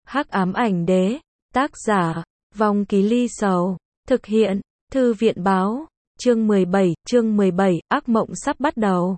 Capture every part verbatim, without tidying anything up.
Hắc ám ảnh đế, tác giả, Vong Ký Ly Sầu, thực hiện, Thư viện báo, chương mười bảy, chương mười bảy, ác mộng sắp bắt đầu.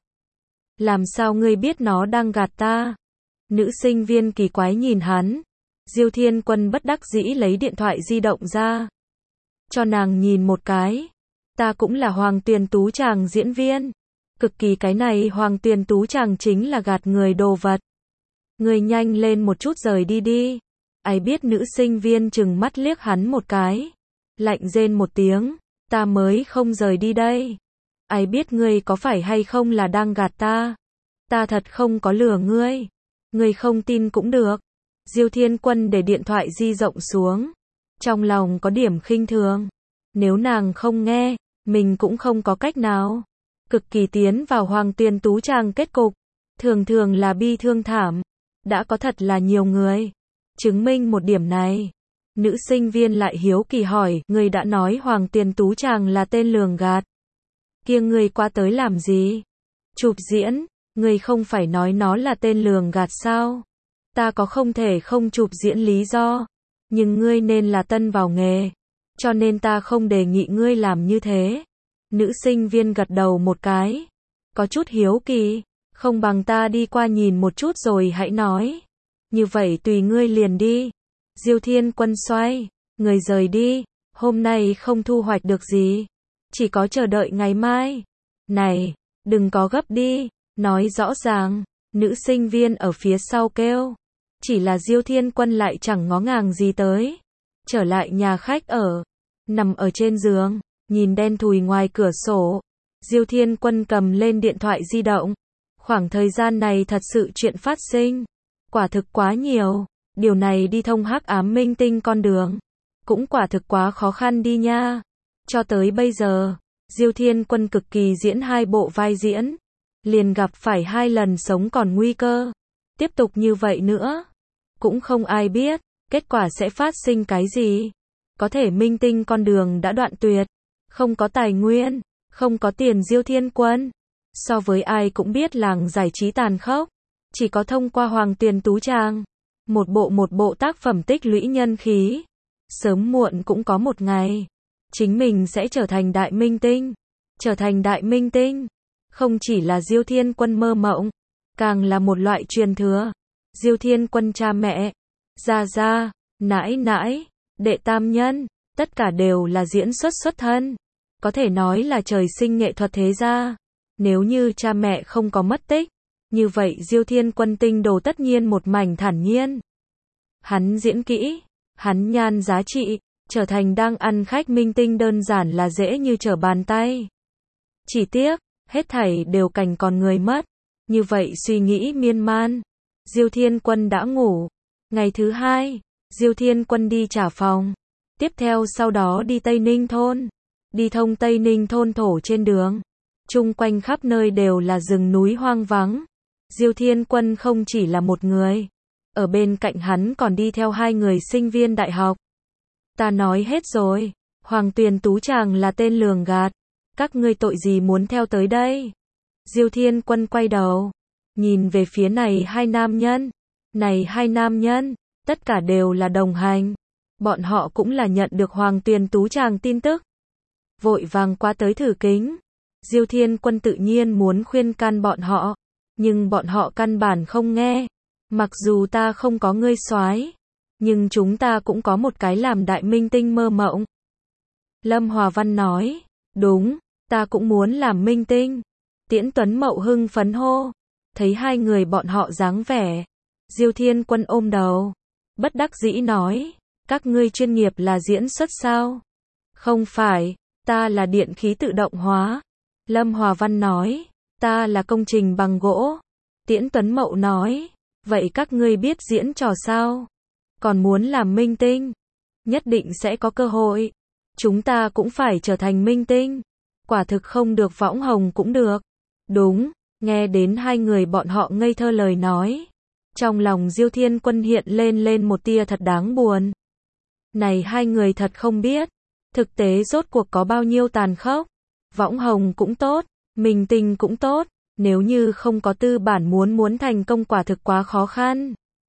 Làm sao ngươi biết nó đang gạt ta? Nữ sinh viên kỳ quái nhìn hắn. Diêu Thiên Quân bất đắc dĩ lấy điện thoại di động ra. Cho nàng nhìn một cái. Ta cũng là Hoàng Tuyền Tú chàng diễn viên. Cực kỳ cái này Hoàng Tuyền Tú chàng chính là gạt người đồ vật. Ngươi nhanh lên một chút rời đi đi. Ai biết nữ sinh viên chừng mắt liếc hắn một cái. Lạnh rên một tiếng. Ta mới không rời đi đây. Ai biết ngươi có phải hay không là đang gạt ta. Ta thật không có lừa ngươi. Ngươi không tin cũng được. Diêu Thiên Quân để điện thoại di động xuống. Trong lòng có điểm khinh thường. Nếu nàng không nghe, mình cũng không có cách nào. Cực kỳ tiến vào Hoàng Tuyền Tú chàng kết cục. Thường thường là bi thương thảm. Đã có thật là nhiều người chứng minh một điểm này. Nữ sinh viên lại hiếu kỳ hỏi, ngươi đã nói Hoàng Tuyền Tú chàng là tên lường gạt. Kia ngươi qua tới làm gì? Chụp diễn, ngươi không phải nói nó là tên lường gạt sao? Ta có không thể không chụp diễn lý do, nhưng ngươi nên là tân vào nghề, cho nên ta không đề nghị ngươi làm như thế. Nữ sinh viên gật đầu một cái, có chút hiếu kỳ, không bằng ta đi qua nhìn một chút rồi hãy nói. Như vậy tùy ngươi liền đi. Diêu Thiên Quân xoay, người rời đi, hôm nay không thu hoạch được gì, chỉ có chờ đợi ngày mai. Này, đừng có gấp đi, nói rõ ràng. Nữ sinh viên ở phía sau kêu. Chỉ là Diêu Thiên Quân lại chẳng ngó ngàng gì tới. Trở lại nhà khách ở, nằm ở trên giường, nhìn đen thùi ngoài cửa sổ. Diêu Thiên Quân cầm lên điện thoại di động. Khoảng thời gian này thật sự chuyện phát sinh, quả thực quá nhiều. Điều này đi thông hắc ám minh tinh con đường, cũng quả thực quá khó khăn đi nha. Cho tới bây giờ, Diêu Thiên Quân cực kỳ diễn hai bộ vai diễn, liền gặp phải hai lần sống còn nguy cơ. Tiếp tục như vậy nữa, cũng không ai biết, kết quả sẽ phát sinh cái gì. Có thể minh tinh con đường đã đoạn tuyệt, không có tài nguyên, không có tiền. Diêu Thiên Quân, so với ai cũng biết làng giải trí tàn khốc, chỉ có thông qua Hoàng Tuyền Tú chàng, một bộ một bộ tác phẩm tích lũy nhân khí, sớm muộn cũng có một ngày, chính mình sẽ trở thành đại minh tinh. Trở thành đại minh tinh, không chỉ là Diêu Thiên Quân mơ mộng, càng là một loại truyền thừa. Diêu Thiên Quân cha mẹ, gia gia, nãi nãi, đệ tam nhân, tất cả đều là diễn xuất xuất thân. Có thể nói là trời sinh nghệ thuật thế gia. Nếu như cha mẹ không có mất tích, như vậy Diêu Thiên Quân tinh đồ tất nhiên một mảnh thản nhiên. Hắn diễn kỹ, hắn nhan giá trị, trở thành đang ăn khách minh tinh đơn giản là dễ như trở bàn tay. Chỉ tiếc, hết thảy đều cành còn người mất. Như vậy suy nghĩ miên man, Diêu Thiên Quân đã ngủ. Ngày thứ hai, Diêu Thiên Quân đi trả phòng. Tiếp theo sau đó đi Tây Ninh thôn. Đi thông Tây Ninh thôn thổ trên đường. Chung quanh khắp nơi đều là rừng núi hoang vắng. Diêu Thiên Quân không chỉ là một người. Ở bên cạnh hắn còn đi theo hai người sinh viên đại học. Ta nói hết rồi. Hoàng Tuyền Tú chàng là tên lường gạt. Các ngươi tội gì muốn theo tới đây? Diêu Thiên Quân quay đầu, nhìn về phía này hai nam nhân. Này hai nam nhân, tất cả đều là đồng hành. Bọn họ cũng là nhận được Hoàng Tuyền Tú chàng tin tức. Vội vàng qua tới thử kính. Diêu Thiên Quân tự nhiên muốn khuyên can bọn họ, nhưng bọn họ căn bản không nghe. Mặc dù ta không có ngươi soái, nhưng chúng ta cũng có một cái làm đại minh tinh mơ mộng. Lâm Hòa Văn nói, đúng, ta cũng muốn làm minh tinh. Tiễn Tuấn Mậu hưng phấn hô. Thấy hai người bọn họ dáng vẻ, Diêu Thiên Quân ôm đầu, bất đắc dĩ nói, các ngươi chuyên nghiệp là diễn xuất sao? Không phải, ta là điện khí tự động hóa. Lâm Hòa Văn nói, ta là công trình bằng gỗ. Tiễn Tuấn Mậu nói, vậy các ngươi biết diễn trò sao? Còn muốn làm minh tinh? Nhất định sẽ có cơ hội. Chúng ta cũng phải trở thành minh tinh. Quả thực không được võng hồng cũng được. Đúng, nghe đến hai người bọn họ ngây thơ lời nói. Trong lòng Diêu Thiên Quân hiện lên lên một tia thật đáng buồn. Này hai người thật không biết, thực tế rốt cuộc có bao nhiêu tàn khốc. Võng hồng cũng tốt, minh tinh cũng tốt, nếu như không có tư bản muốn muốn thành công quả thực quá khó khăn.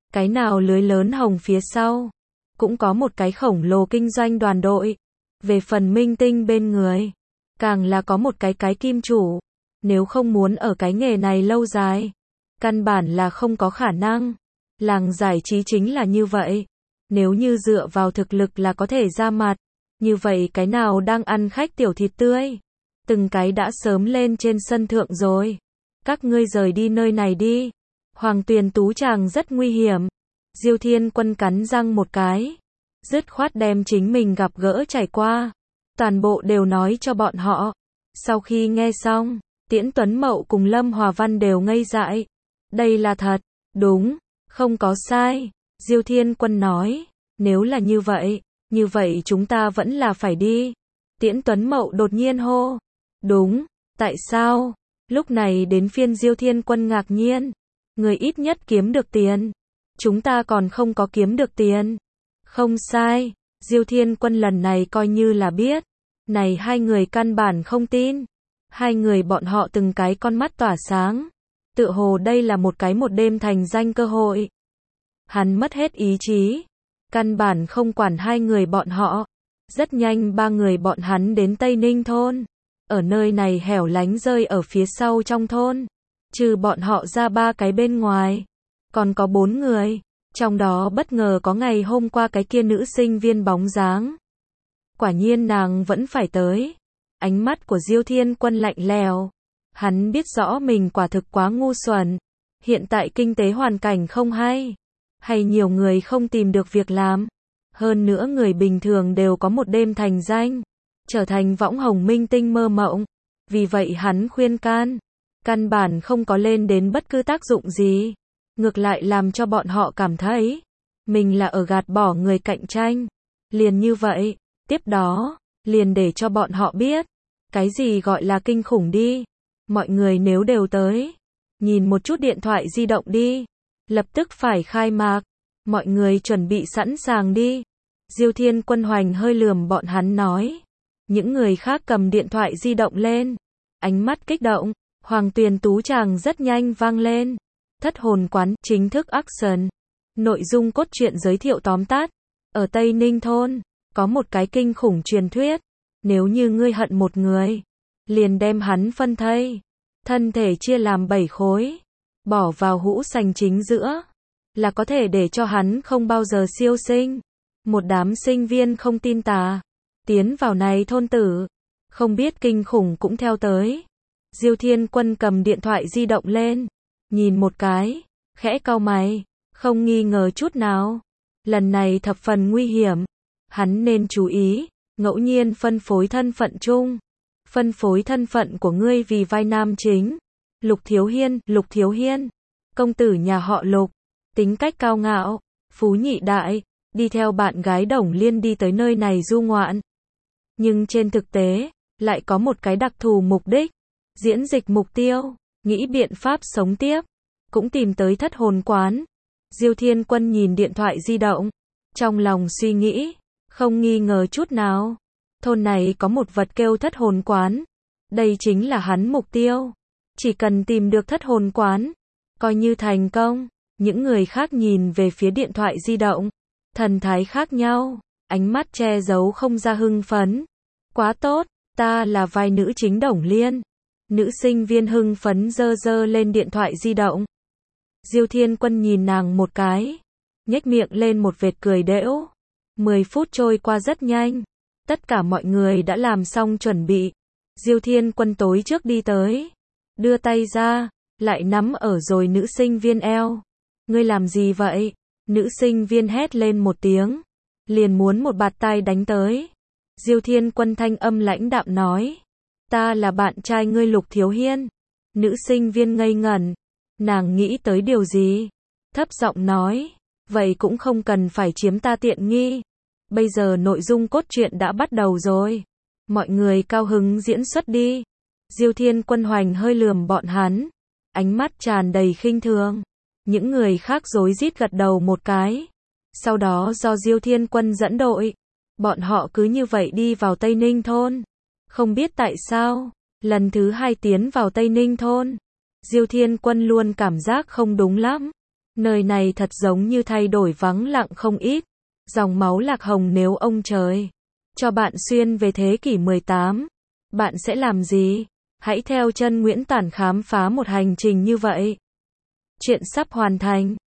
Cái nào lưới lớn hồng phía sau, cũng có một cái khổng lồ kinh doanh đoàn đội. Về phần minh tinh bên người, càng là có một cái cái kim chủ. Nếu không muốn ở cái nghề này lâu dài, căn bản là không có khả năng. Làng giải trí chính là như vậy. Nếu như dựa vào thực lực là có thể ra mặt, như vậy cái nào đang ăn khách tiểu thịt tươi, từng cái đã sớm lên trên sân thượng rồi. Các ngươi rời đi nơi này đi. Hoàng Tuyền Tú chàng rất nguy hiểm. Diêu Thiên Quân cắn răng một cái, dứt khoát đem chính mình gặp gỡ trải qua, toàn bộ đều nói cho bọn họ. Sau khi nghe xong, Tiễn Tuấn Mậu cùng Lâm Hòa Văn đều ngây dại. Đây là thật, đúng, không có sai. Diêu Thiên Quân nói, nếu là như vậy, như vậy chúng ta vẫn là phải đi. Tiễn Tuấn Mậu đột nhiên hô, đúng, tại sao? Lúc này đến phiên Diêu Thiên Quân ngạc nhiên, người ít nhất kiếm được tiền, chúng ta còn không có kiếm được tiền. Không sai, Diêu Thiên Quân lần này coi như là biết, này hai người căn bản không tin. Hai người bọn họ từng cái con mắt tỏa sáng, tựa hồ đây là một cái một đêm thành danh cơ hội. Hắn mất hết ý chí, căn bản không quản hai người bọn họ. Rất nhanh ba người bọn hắn đến Tây Ninh thôn. Ở nơi này hẻo lánh rơi ở phía sau trong thôn, trừ bọn họ ra ba cái bên ngoài, còn có bốn người. Trong đó bất ngờ có ngày hôm qua cái kia nữ sinh viên bóng dáng. Quả nhiên nàng vẫn phải tới. Ánh mắt của Diêu Thiên Quân lạnh lẽo. Hắn biết rõ mình quả thực quá ngu xuẩn. Hiện tại kinh tế hoàn cảnh không hay, hay nhiều người không tìm được việc làm. Hơn nữa người bình thường đều có một đêm thành danh, trở thành võng hồng minh tinh mơ mộng. Vì vậy hắn khuyên can, căn bản không có lên đến bất cứ tác dụng gì. Ngược lại làm cho bọn họ cảm thấy mình là ở gạt bỏ người cạnh tranh. Liền như vậy, tiếp đó, liền để cho bọn họ biết cái gì gọi là kinh khủng đi. Mọi người nếu đều tới, nhìn một chút điện thoại di động đi, lập tức phải khai mạc. Mọi người chuẩn bị sẵn sàng đi. Diêu Thiên Quân hoành hơi lườm bọn hắn nói. Những người khác cầm điện thoại di động lên, ánh mắt kích động. Hoàng Tuyền Tú chàng rất nhanh vang lên. Thất hồn quán chính thức action. Nội dung cốt truyện giới thiệu tóm tắt. Ở Tây Ninh thôn, có một cái kinh khủng truyền thuyết. Nếu như ngươi hận một người, liền đem hắn phân thây, thân thể chia làm bảy khối, bỏ vào hũ sành chính giữa, là có thể để cho hắn không bao giờ siêu sinh. Một đám sinh viên không tin tà, tiến vào này thôn tử, không biết kinh khủng cũng theo tới. Diêu Thiên Quân cầm điện thoại di động lên, nhìn một cái, khẽ cau mày, không nghi ngờ chút nào. Lần này thập phần nguy hiểm, hắn nên chú ý, ngẫu nhiên phân phối thân phận chung. Phân phối thân phận của ngươi vì vai nam chính. Lục Thiếu Hiên, Lục Thiếu Hiên, công tử nhà họ Lục, tính cách cao ngạo, phú nhị đại, đi theo bạn gái Đồng Liên đi tới nơi này du ngoạn. Nhưng trên thực tế, lại có một cái đặc thù mục đích, diễn dịch mục tiêu, nghĩ biện pháp sống tiếp, cũng tìm tới thất hồn quán. Diêu Thiên Quân nhìn điện thoại di động, trong lòng suy nghĩ, không nghi ngờ chút nào. Thôn này có một vật kêu thất hồn quán. Đây chính là hắn mục tiêu. Chỉ cần tìm được thất hồn quán, coi như thành công. Những người khác nhìn về phía điện thoại di động, thần thái khác nhau, ánh mắt che giấu không ra hưng phấn. Quá tốt, ta là vai nữ chính Đồng Liên. Nữ sinh viên hưng phấn giơ giơ lên điện thoại di động. Diêu Thiên Quân nhìn nàng một cái, nhếch miệng lên một vệt cười đễu. Mười phút trôi qua rất nhanh. Tất cả mọi người đã làm xong chuẩn bị. Diêu Thiên Quân tối trước đi tới, đưa tay ra, lại nắm ở rồi nữ sinh viên eo. Ngươi làm gì vậy? Nữ sinh viên hét lên một tiếng, liền muốn một bạt tai đánh tới. Diêu Thiên Quân thanh âm lãnh đạm nói, ta là bạn trai ngươi Lục Thiếu Hiên. Nữ sinh viên ngây ngẩn, nàng nghĩ tới điều gì? Thấp giọng nói, vậy cũng không cần phải chiếm ta tiện nghi. Bây giờ nội dung cốt truyện đã bắt đầu rồi. Mọi người cao hứng diễn xuất đi. Diêu Thiên Quân hoành hơi lườm bọn hắn, ánh mắt tràn đầy khinh thường. Những người khác rối rít gật đầu một cái. Sau đó do Diêu Thiên Quân dẫn đội, bọn họ cứ như vậy đi vào Tây Ninh thôn. Không biết tại sao, lần thứ hai tiến vào Tây Ninh thôn, Diêu Thiên Quân luôn cảm giác không đúng lắm. Nơi này thật giống như thay đổi vắng lặng không ít. Dòng máu lạc hồng nếu ông trời cho bạn xuyên về thế kỷ mười tám, bạn sẽ làm gì? Hãy theo chân Nguyễn Tản khám phá một hành trình như vậy. Chuyện sắp hoàn thành.